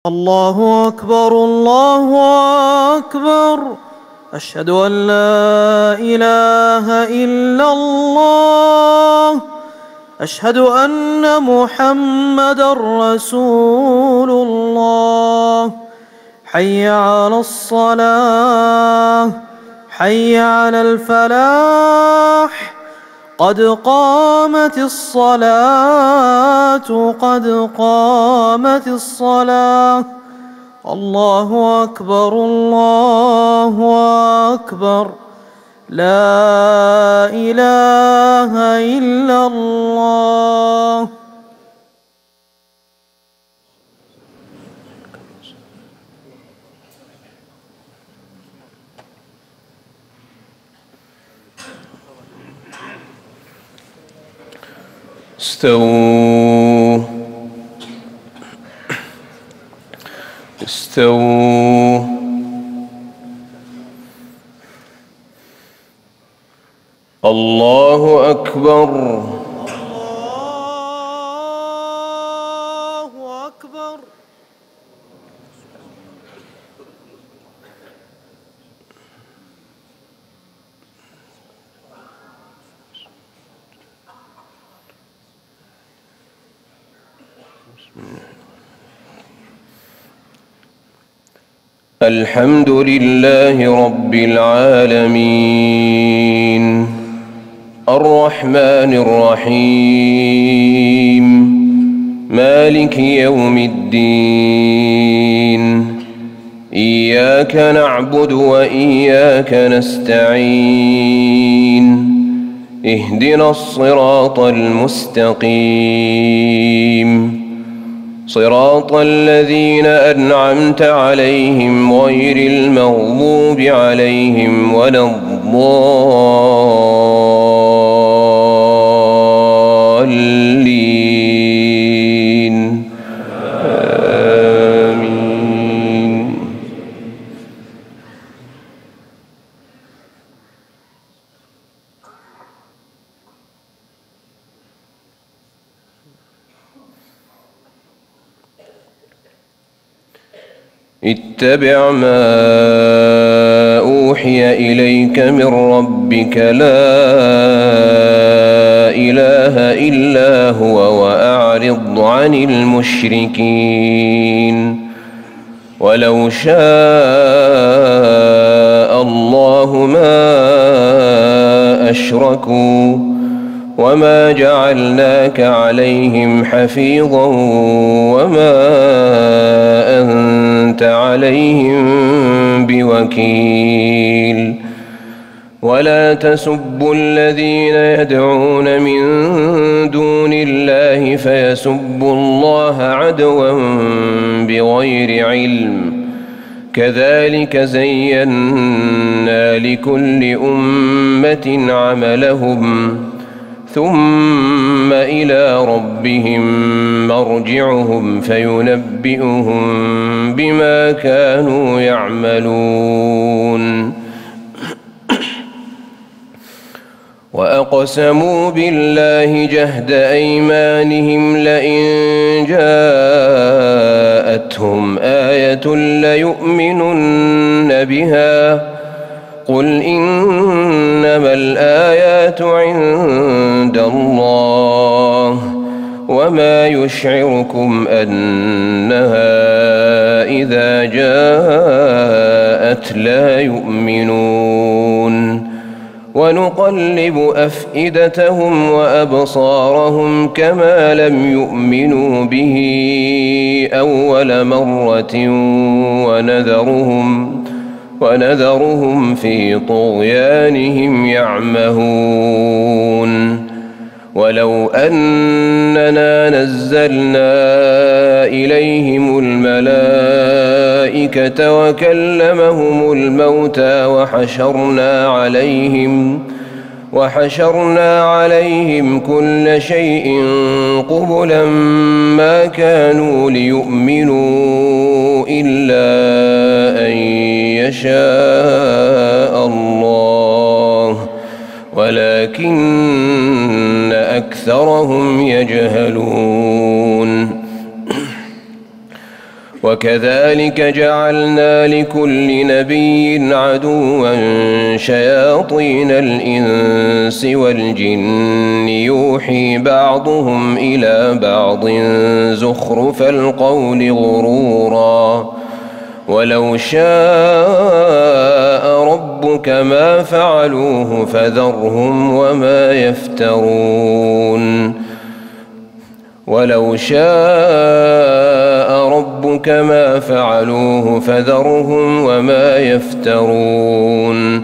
الله أكبر الله أكبر. أشهد أن لا إله إلا الله. أشهد أن محمدًا رسول الله. حي على الصلاة، حي على الفلاح، قد قامت الصلاة، قد قامت الصلاة. الله أكبر الله أكبر. لا إله إلا الله. استووا استووا. الله أكبر الله أكبر. الحمد لله رب العالمين الرحمن الرحيم مالك يوم الدين. إياك نعبد وإياك نستعين. اهدنا الصراط المستقيم، صراط الذين أنعمت عليهم غير المغضوب عليهم ولا الضالين. آمين. اتبع ما أوحي إليك من ربك لا إله إلا هو وأعرض عن المشركين. ولو شاء الله ما أشركوا وما جعلناك عليهم حفيظا وما أنت عليهم بوكيل. ولا تسبوا الذين يدعون من دون الله فيسبوا الله عدوا بغير علم. كذلك زينا لكل أمة عملهم ثم إلى ربهم مرجعهم فينبئهم بما كانوا يعملون. وأقسموا بالله جهد أيمانهم لئن جاءتهم آية ليؤمنن بها. قل إنما الآيات عند الله وما يشعركم أنها إذا جاءت لا يؤمنون. ونقلب أفئدتهم وأبصارهم كما لم يؤمنوا به أول مرة ونذرهم في طغيانهم يعمهون. ولو أننا نزلنا إليهم الملائكة وكلمهم الموتى وحشرنا عليهم كل شيء قبلا ما كانوا ليؤمنوا إلا أن يشاء الله ولكن أكثرهم يجهلون. وكذلك جعلنا لكل نبي عدوا شياطين الإنس والجن يوحي بعضهم إلى بعض زخرف القول غرورا ولو شاء ربك ما فعلوه فذرهم وما يفترون ولو شاء ربك ما فعلوه فذرهم وما يفترون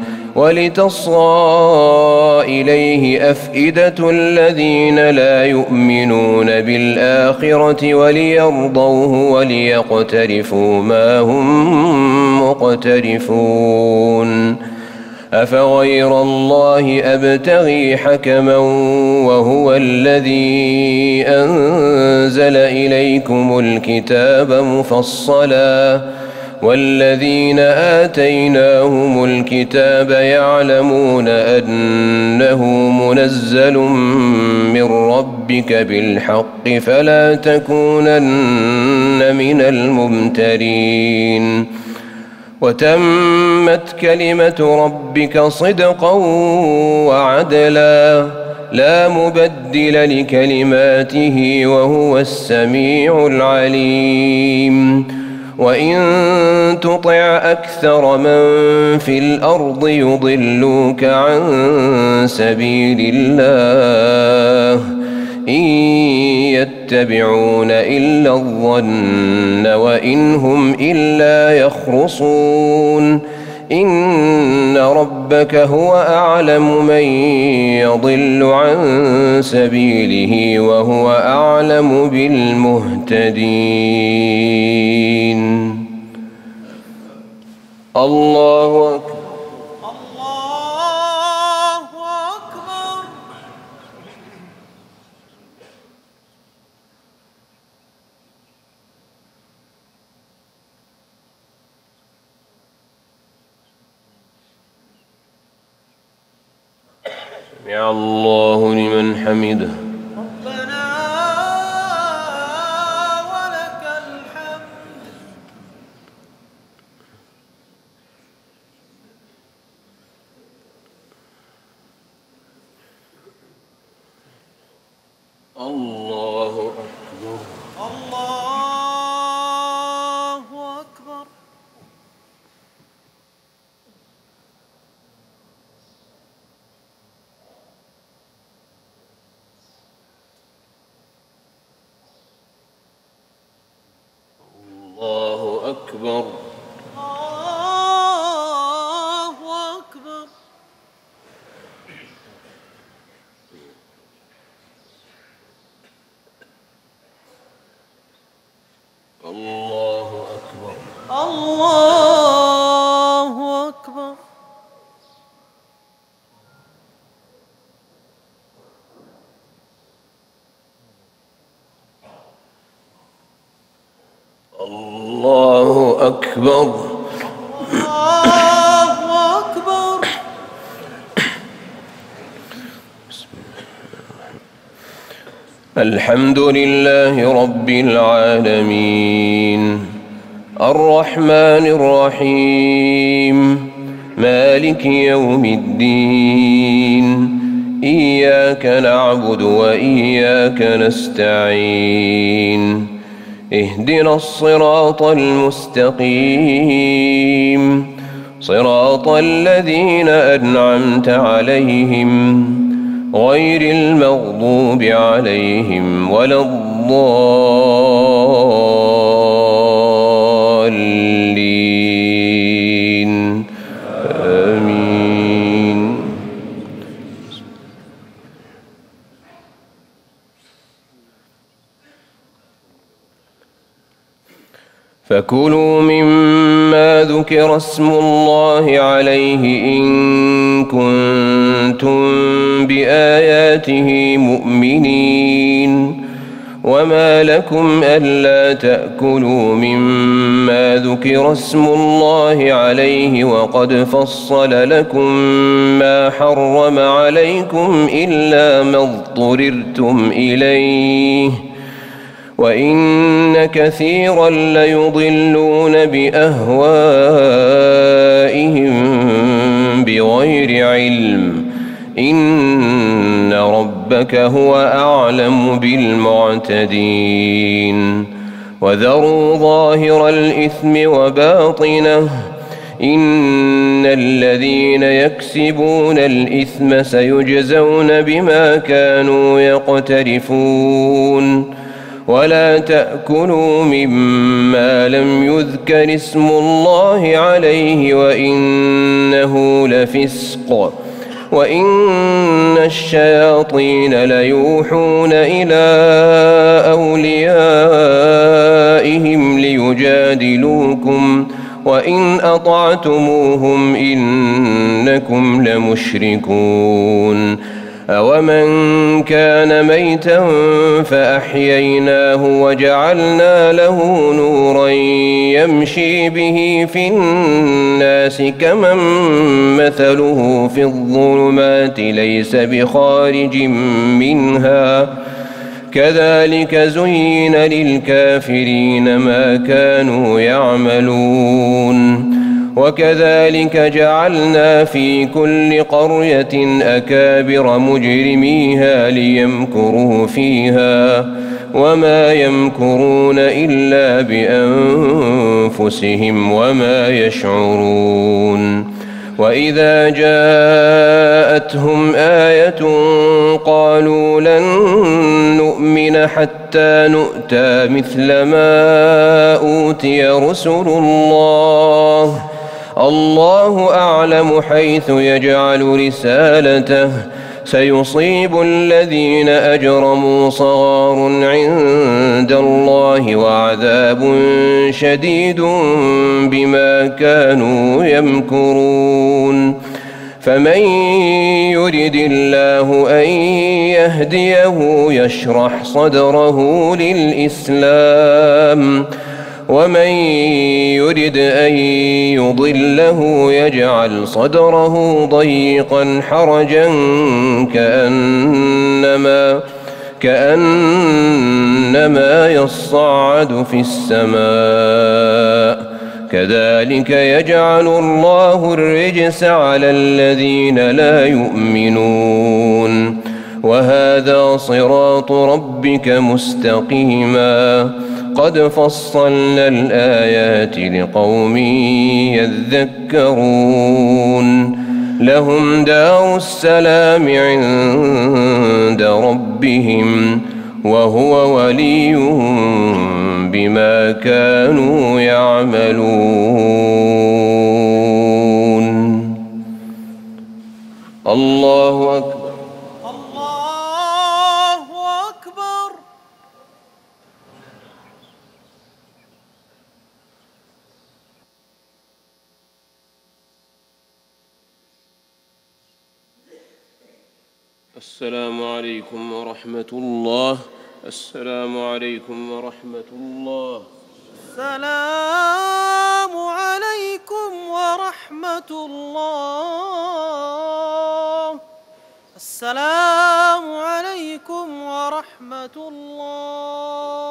ولتصغى إليه أفئدة الذين لا يؤمنون بالآخرة وليرضوه وليقترفوا ما هم مقترفون أفغير الله أبتغي حكما وهو الذي أنزل إليكم الكتاب مفصلا والذين آتيناهم الكتاب يعلمون أنه منزل من ربك بالحق فلا تكونن من الممترين وتمت كلمة ربك صدقا وعدلا لا مبدل لكلماته وهو السميع العليم وإن تطع أكثر من في الأرض يضلوك عن سبيل الله إن يتبعون إلا الظن وإن هم إلا يخرصون إن ربك هو أعلم من يضل عن سبيله وهو أعلم بالمهتدين الله أكبر سمع الله لمن حمده ربنا ولك الحمد الله أكبر الله أكبر الله أكبر الله أكبر الله أكبر الله أكبر الله أكبر الله أكبر الحمد لله رب العالمين الرحمن الرحيم مالك يوم الدين إياك نعبد وإياك نستعين اهدنا الصراط المستقيم صراط الذين أنعمت عليهم غير المغضوب عليهم ولا الضالين آمين فكلوا مما ذكر اسم الله عليه إن كنتم بآياته مؤمنين وما لكم ألا تأكلوا مما ذكر اسم الله عليه وقد فصل لكم ما حرم عليكم إلا ما اضطررتم إليه وإن كثيرا ليضلون بأهوائهم بغير علم إن ربك هو أعلم بالمعتدين وذروا ظاهر الإثم وباطنه إن الذين يكسبون الإثم سيجزون بما كانوا يقترفون ولا تأكلوا مما لم يذكر اسم الله عليه وإنه لفسق وإن الشياطين ليوحون إلى أوليائهم ليجادلوكم وإن أطعتموهم إنكم لمشركون أومن كان ميتا فأحييناه وجعلنا له نورا يمشي به في الناس كمن مثله في الظلمات ليس بخارج منها كذلك زين للكافرين ما كانوا يعملون وكذلك جعلنا في كل قرية أكابر مجرميها ليمكروا فيها وما يمكرون إلا بأنفسهم وما يشعرون وإذا جاءتهم آية قالوا لن نؤمن حتى نؤتى مثل ما أوتي رسل الله الله أعلم حيث يجعل رسالته سيصيب الذين أجرموا صغار عند الله وعذاب شديد بما كانوا يمكرون فمن يرد الله أن يهديه يشرح صدره للإسلام ومن يرد أن يضله يجعل صدره ضيقا حرجا كأنما يصعد في السماء كذلك يجعل الله الرجس على الذين لا يؤمنون وهذا صراط ربك مستقيما قد فصلنا الآيات لقوم يذكرون لهم دار السلام عند ربهم وهو وليهم بما كانوا يعملون الله أكبر الله أكبر. السلام عليكم ورحمة الله. السلام عليكم ورحمة الله. السلام عليكم ورحمة الله. السلام عليكم ورحمة الله.